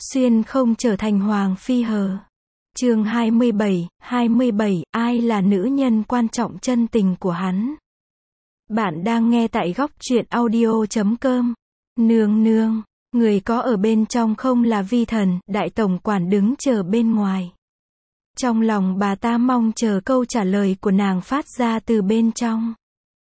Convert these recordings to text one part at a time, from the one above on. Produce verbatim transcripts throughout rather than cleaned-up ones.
Xuyên không trở thành Hoàng Phi hờ. Chương hai mươi bảy, hai mươi bảy, ai là nữ nhân quan trọng chân tình của hắn? Bạn đang nghe tại góc truyện audio chấm com. Nương nương, người có ở bên trong không là Vi Thần, đại tổng quản đứng chờ bên ngoài. Trong lòng bà ta mong chờ câu trả lời của nàng phát ra từ bên trong.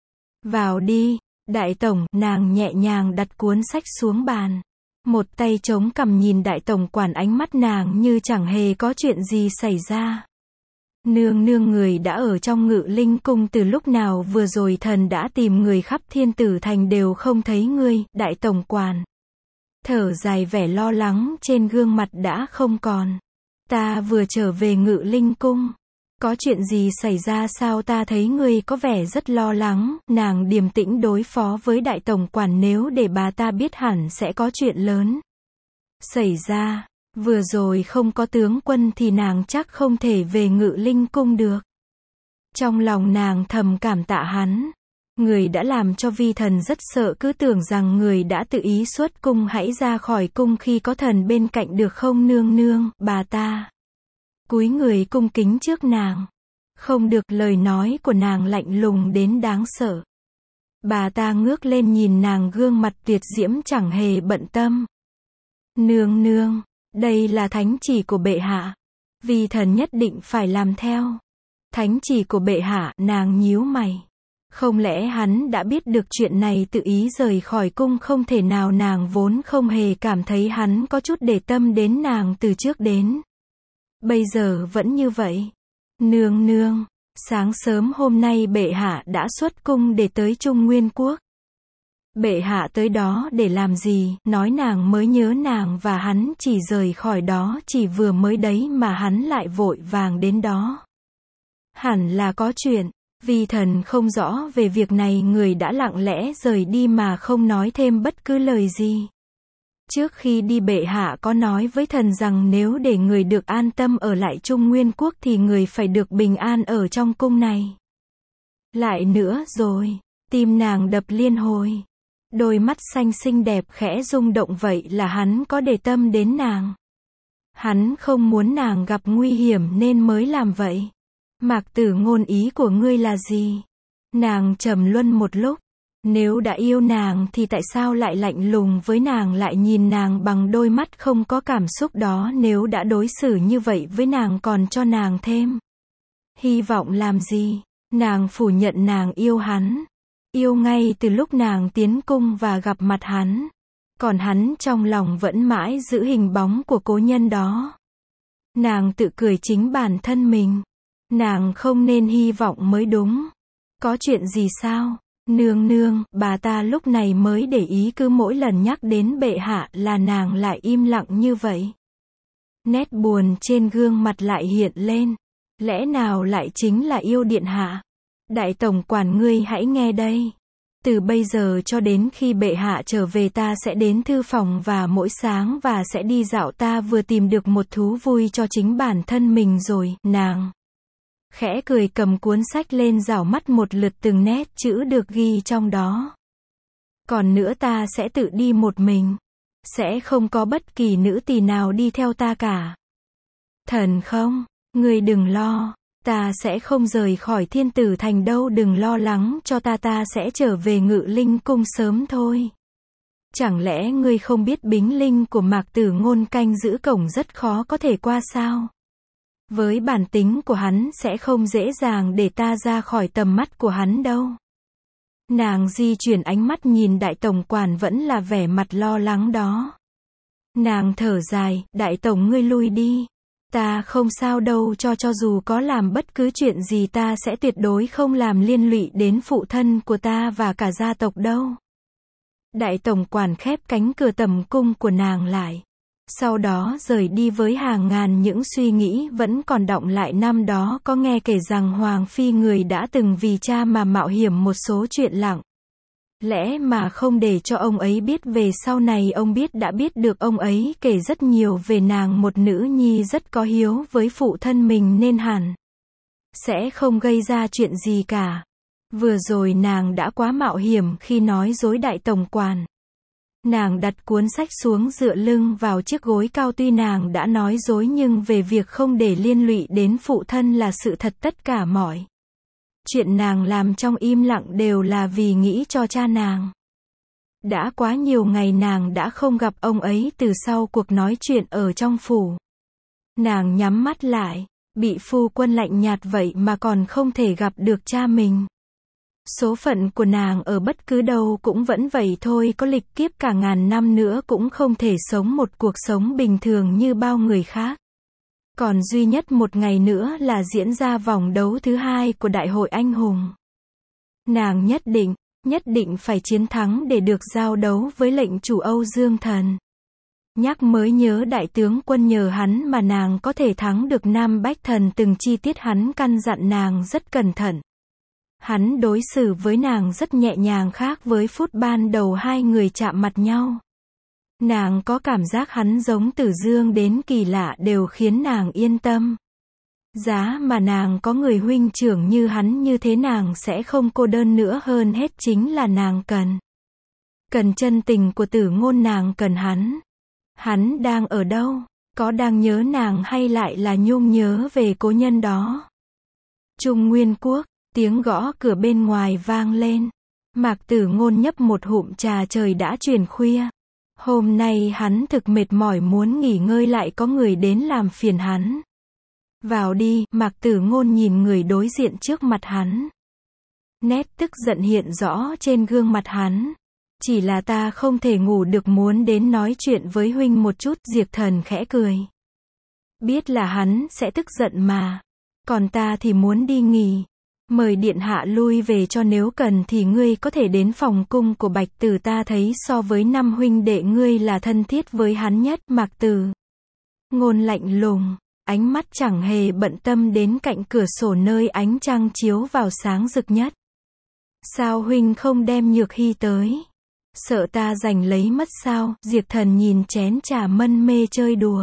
Vào đi, đại tổng, nàng nhẹ nhàng đặt cuốn sách xuống bàn. Một tay chống cằm nhìn đại tổng quản, ánh mắt nàng như chẳng hề có chuyện gì xảy ra. Nương nương, người đã ở trong Ngự Linh cung từ lúc nào? Vừa rồi thần đã tìm người khắp Thiên Tử thành đều không thấy ngươi. Đại tổng quản thở dài, vẻ lo lắng trên gương mặt đã không còn. Ta vừa trở về Ngự Linh cung. Có chuyện gì xảy ra sao? Ta thấy ngươi có vẻ rất lo lắng. Nàng điềm tĩnh đối phó với đại tổng quản, nếu để bà ta biết hẳn sẽ có chuyện lớn xảy ra. Vừa rồi không có tướng quân thì nàng chắc không thể về Ngự Linh cung được. Trong lòng nàng thầm cảm tạ hắn. Người đã làm cho Vi Thần rất sợ, cứ tưởng rằng người đã tự ý xuất cung. Hãy ra khỏi cung khi có thần bên cạnh được không nương nương? Bà ta cúi người cung kính trước nàng. Không được, lời nói của nàng lạnh lùng đến đáng sợ. Bà ta ngước lên nhìn nàng, gương mặt tuyệt diễm chẳng hề bận tâm. Nương nương, đây là thánh chỉ của bệ hạ. Vi Thần nhất định phải làm theo. Thánh chỉ của bệ hạ? Nàng nhíu mày. Không lẽ hắn đã biết được chuyện này tự ý rời khỏi cung? Không thể nào, nàng vốn không hề cảm thấy hắn có chút để tâm đến nàng từ trước đến bây giờ vẫn như vậy. Nương nương, sáng sớm hôm nay bệ hạ đã xuất cung để tới Trung Nguyên quốc. Bệ hạ tới đó để làm gì? Nói nàng mới nhớ nàng và hắn chỉ rời khỏi đó chỉ vừa mới đấy mà hắn lại vội vàng đến đó. Hẳn là có chuyện. Vi Thần không rõ về việc này, người đã lặng lẽ rời đi mà không nói thêm bất cứ lời gì. Trước khi đi bệ hạ có nói với thần rằng nếu để người được an tâm ở lại Trung Nguyên quốc thì người phải được bình an ở trong cung này. Lại nữa rồi, tim nàng đập liên hồi. Đôi mắt xanh xinh đẹp khẽ rung động, vậy là hắn có để tâm đến nàng. Hắn không muốn nàng gặp nguy hiểm nên mới làm vậy. Mạc Tử Ngôn, ý của ngươi là gì? Nàng trầm luân một lúc. Nếu đã yêu nàng thì tại sao lại lạnh lùng với nàng, lại nhìn nàng bằng đôi mắt không có cảm xúc đó? Nếu đã đối xử như vậy với nàng còn cho nàng thêm hy vọng làm gì? Nàng phủ nhận nàng yêu hắn. Yêu ngay từ lúc nàng tiến cung và gặp mặt hắn. Còn hắn trong lòng vẫn mãi giữ hình bóng của cố nhân đó. Nàng tự cười chính bản thân mình. Nàng không nên hy vọng mới đúng. Có chuyện gì sao? Nương nương, bà ta lúc này mới để ý, cứ mỗi lần nhắc đến bệ hạ là nàng lại im lặng như vậy. Nét buồn trên gương mặt lại hiện lên. Lẽ nào lại chính là yêu điện hạ? Đại tổng quản, ngươi hãy nghe đây. Từ bây giờ cho đến khi bệ hạ trở về, ta sẽ đến thư phòng và mỗi sáng và sẽ đi dạo. Ta vừa tìm được một thú vui cho chính bản thân mình rồi. Nàng khẽ cười, cầm cuốn sách lên rảo mắt một lượt từng nét chữ được ghi trong đó. Còn nữa, ta sẽ tự đi một mình. Sẽ không có bất kỳ nữ tỳ nào đi theo ta cả. Thần không, ngươi đừng lo. Ta sẽ không rời khỏi Thiên Tử thành đâu, đừng lo lắng cho ta, ta sẽ trở về Ngự Linh cung sớm thôi. Chẳng lẽ ngươi không biết bính linh của Mạc Tử Ngôn canh giữ cổng rất khó có thể qua sao? Với bản tính của hắn sẽ không dễ dàng để ta ra khỏi tầm mắt của hắn đâu. Nàng di chuyển ánh mắt nhìn đại tổng quản, vẫn là vẻ mặt lo lắng đó. Nàng thở dài, đại tổng, ngươi lui đi. Ta không sao đâu, cho cho dù có làm bất cứ chuyện gì ta sẽ tuyệt đối không làm liên lụy đến phụ thân của ta và cả gia tộc đâu. Đại tổng quản khép cánh cửa tầm cung của nàng lại. Sau đó rời đi với hàng ngàn những suy nghĩ vẫn còn đọng lại. Năm đó có nghe kể rằng Hoàng Phi người đã từng vì cha mà mạo hiểm một số chuyện lặng lẽ mà không để cho ông ấy biết. Về sau này ông biết đã biết được ông ấy kể rất nhiều về nàng, một nữ nhi rất có hiếu với phụ thân mình nên hẳn sẽ không gây ra chuyện gì cả. Vừa rồi nàng đã quá mạo hiểm khi nói dối đại tổng quản. Nàng đặt cuốn sách xuống dựa lưng vào chiếc gối cao, tuy nàng đã nói dối nhưng về việc không để liên lụy đến phụ thân là sự thật, tất cả mọi chuyện nàng làm trong im lặng đều là vì nghĩ cho cha nàng. Đã quá nhiều ngày nàng đã không gặp ông ấy từ sau cuộc nói chuyện ở trong phủ. Nàng nhắm mắt lại, bị phu quân lạnh nhạt vậy mà còn không thể gặp được cha mình. Số phận của nàng ở bất cứ đâu cũng vẫn vậy thôi, có lịch kiếp cả ngàn năm nữa cũng không thể sống một cuộc sống bình thường như bao người khác. Còn duy nhất một ngày nữa là diễn ra vòng đấu thứ hai của Đại hội Anh Hùng. Nàng nhất định, nhất định phải chiến thắng để được giao đấu với lệnh chủ Âu Dương Thần. Nhắc mới nhớ đại tướng quân nhờ hắn mà nàng có thể thắng được Nam Bách Thần, từng chi tiết hắn căn dặn nàng rất cẩn thận. Hắn đối xử với nàng rất nhẹ nhàng, khác với phút ban đầu hai người chạm mặt nhau. Nàng có cảm giác hắn giống Tử Dương đến kỳ lạ, đều khiến nàng yên tâm. Giá mà nàng có người huynh trưởng như hắn, như thế nàng sẽ không cô đơn nữa, hơn hết chính là nàng cần. Cần chân tình của Tử Ngôn, nàng cần hắn. Hắn đang ở đâu? Có đang nhớ nàng hay lại là nhung nhớ về cố nhân đó? Trung Nguyên Quốc, tiếng gõ cửa bên ngoài vang lên. Mạc Tử Ngôn nhấp một hụm trà, trời đã chuyển khuya. Hôm nay hắn thực mệt mỏi, muốn nghỉ ngơi, lại có người đến làm phiền hắn. Vào đi, Mạc Tử Ngôn nhìn người đối diện trước mặt hắn. Nét tức giận hiện rõ trên gương mặt hắn. Chỉ là ta không thể ngủ được, muốn đến nói chuyện với huynh một chút. Diệp Thần khẽ cười. Biết là hắn sẽ tức giận mà. Còn ta thì muốn đi nghỉ. Mời điện hạ lui về cho, nếu cần thì ngươi có thể đến phòng cung của Bạch Tử, ta thấy so với năm huynh đệ ngươi là thân thiết với hắn nhất. Mạc Tử Ngôn lạnh lùng, ánh mắt chẳng hề bận tâm đến cạnh cửa sổ nơi ánh trăng chiếu vào sáng rực nhất. Sao huynh không đem Nhược Hy tới? Sợ ta giành lấy mất sao? Diệp Thần nhìn chén trà mân mê chơi đùa,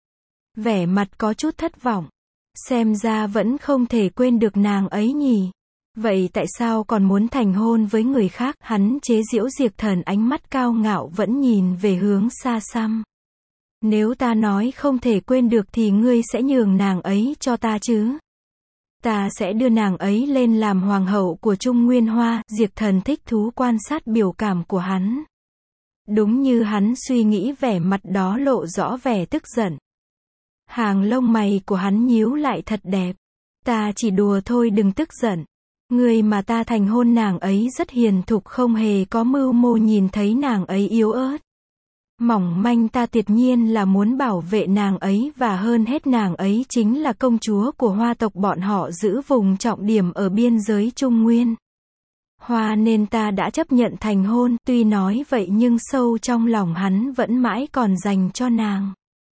vẻ mặt có chút thất vọng. Xem ra vẫn không thể quên được nàng ấy nhỉ. Vậy tại sao còn muốn thành hôn với người khác? Hắn chế giễu. Diệp Thần ánh mắt cao ngạo vẫn nhìn về hướng xa xăm. Nếu ta nói không thể quên được thì ngươi sẽ nhường nàng ấy cho ta chứ? Ta sẽ đưa nàng ấy lên làm hoàng hậu của Trung Nguyên Hoa. Diệp Thần thích thú quan sát biểu cảm của hắn. Đúng như hắn suy nghĩ, vẻ mặt đó lộ rõ vẻ tức giận. Hàng lông mày của hắn nhíu lại thật đẹp. Ta chỉ đùa thôi, đừng tức giận. Người mà ta thành hôn nàng ấy rất hiền thục, không hề có mưu mô. Nhìn thấy nàng ấy yếu ớt, mỏng manh, ta tuyệt nhiên là muốn bảo vệ nàng ấy, và hơn hết nàng ấy chính là công chúa của Hoa tộc, bọn họ giữ vùng trọng điểm ở biên giới Trung Nguyên Hoa, nên ta đã chấp nhận thành hôn. Tuy nói vậy nhưng sâu trong lòng hắn vẫn mãi còn dành cho nàng.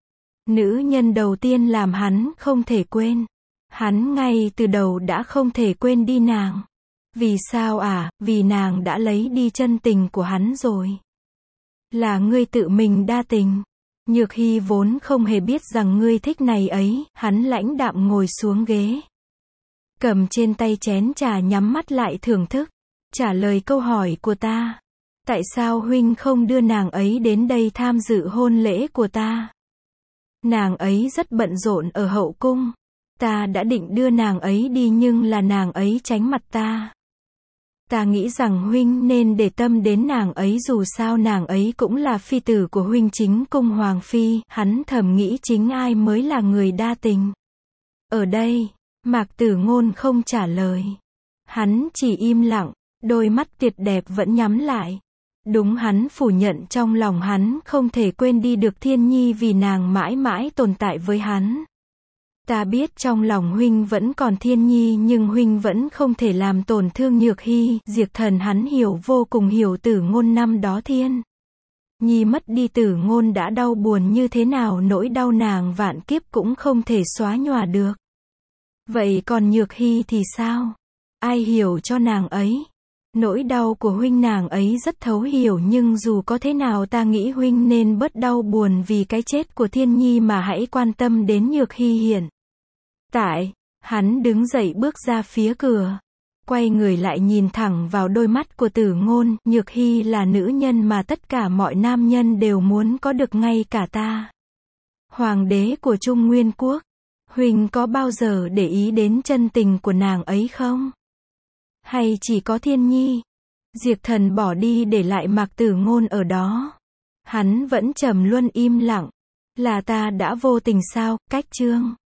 Nữ nhân đầu tiên làm hắn không thể quên. Hắn ngay từ đầu đã không thể quên đi nàng. Vì sao à? Vì nàng đã lấy đi chân tình của hắn rồi. Là ngươi tự mình đa tình. Nhược Hy vốn không hề biết rằng ngươi thích này ấy. Hắn lãnh đạm ngồi xuống ghế, cầm trên tay chén trà, nhắm mắt lại thưởng thức. Trả lời câu hỏi của ta. Tại sao huynh không đưa nàng ấy đến đây tham dự hôn lễ của ta? Nàng ấy rất bận rộn ở hậu cung. Ta đã định đưa nàng ấy đi nhưng là nàng ấy tránh mặt ta. Ta nghĩ rằng huynh nên để tâm đến nàng ấy, dù sao nàng ấy cũng là phi tử của huynh, chính cung hoàng phi. Hắn thầm nghĩ chính ai mới là người đa tình ở đây? Mạc Tử Ngôn không trả lời. Hắn chỉ im lặng, đôi mắt tuyệt đẹp vẫn nhắm lại. Đúng, hắn phủ nhận trong lòng hắn không thể quên đi được Thiên Nhi, vì nàng mãi mãi tồn tại với hắn. Ta biết trong lòng huynh vẫn còn Thiên Nhi, nhưng huynh vẫn không thể làm tổn thương Nhược Hy. Diệp Thần hắn hiểu, vô cùng hiểu Tử Ngôn năm đó Thiên Nhi mất đi, Tử Ngôn đã đau buồn như thế nào, nỗi đau nàng vạn kiếp cũng không thể xóa nhòa được. Vậy còn Nhược Hy thì sao? Ai hiểu cho nàng ấy? Nỗi đau của huynh nàng ấy rất thấu hiểu, nhưng dù có thế nào ta nghĩ huynh nên bớt đau buồn vì cái chết của Thiên Nhi mà hãy quan tâm đến Nhược Hy hiện tại. Hắn đứng dậy bước ra phía cửa. Quay người lại nhìn thẳng vào đôi mắt của Tử Ngôn, Nhược Hy là nữ nhân mà tất cả mọi nam nhân đều muốn có được, ngay cả ta. Hoàng đế của Trung Nguyên Quốc. Huynh có bao giờ để ý đến chân tình của nàng ấy không? Hay chỉ có Thiên Nhi? Diệp Thần bỏ đi để lại Mạc Tử Ngôn ở đó. Hắn vẫn trầm luân im lặng. Là ta đã vô tình sao? Cách chương